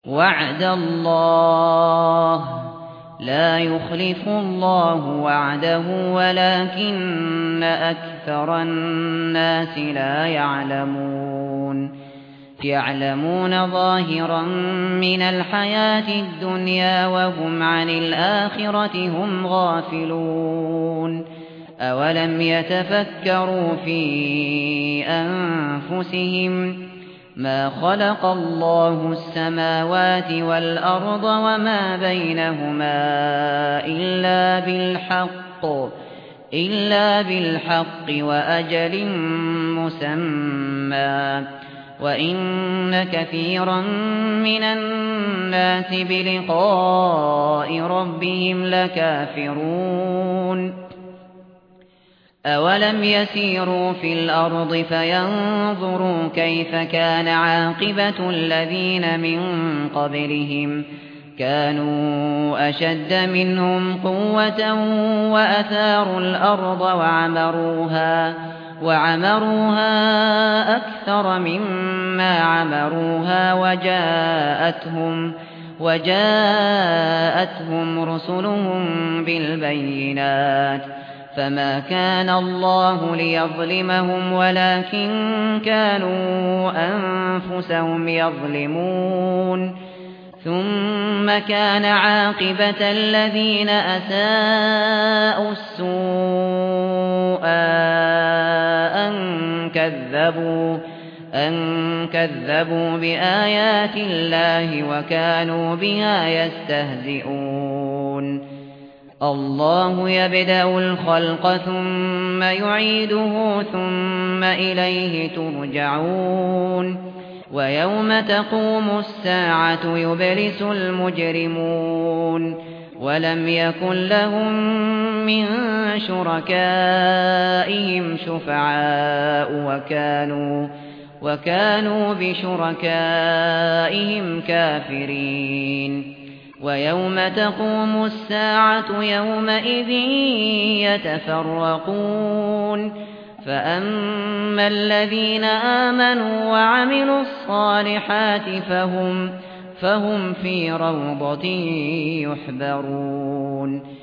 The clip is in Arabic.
وعد الله لا يخلف الله وعده ولكن أكثر الناس لا يعلمون ظاهرا من الحياة الدنيا وهم عن الآخرة هم غافلون أولم يتفكروا في أنفسهم ما خلق الله السماوات والأرض وما بينهما إلا بالحق وأجل مسمى وإن كثيرا من الناس بلقاء ربهم لكافرون أولم يسيروا في الأرض فينظروا كيف كان عاقبة الذين من قبلهم كانوا أشد منهم قوة وأثاروا الأرض وعمروها أكثر مما عمروها وجاءتهم رسلهم بالبينات فما كان الله ليظلمهم ولكن كانوا أنفسهم يظلمون ثم كان عاقبة الذين أساءوا السوء أن كذبوا بآيات الله وكانوا بها يستهزئون الله يبدأ الخلق ثم يعيده ثم إليه ترجعون ويوم تقوم الساعة يبلس المجرمون ولم يكن لهم من شركائهم شفعاء وكانوا بشركائهم كافرين ويوم تقوم الساعة يومئذ يتفرقون فأما الذين آمنوا وعملوا الصالحات فهم في روضة يحبرون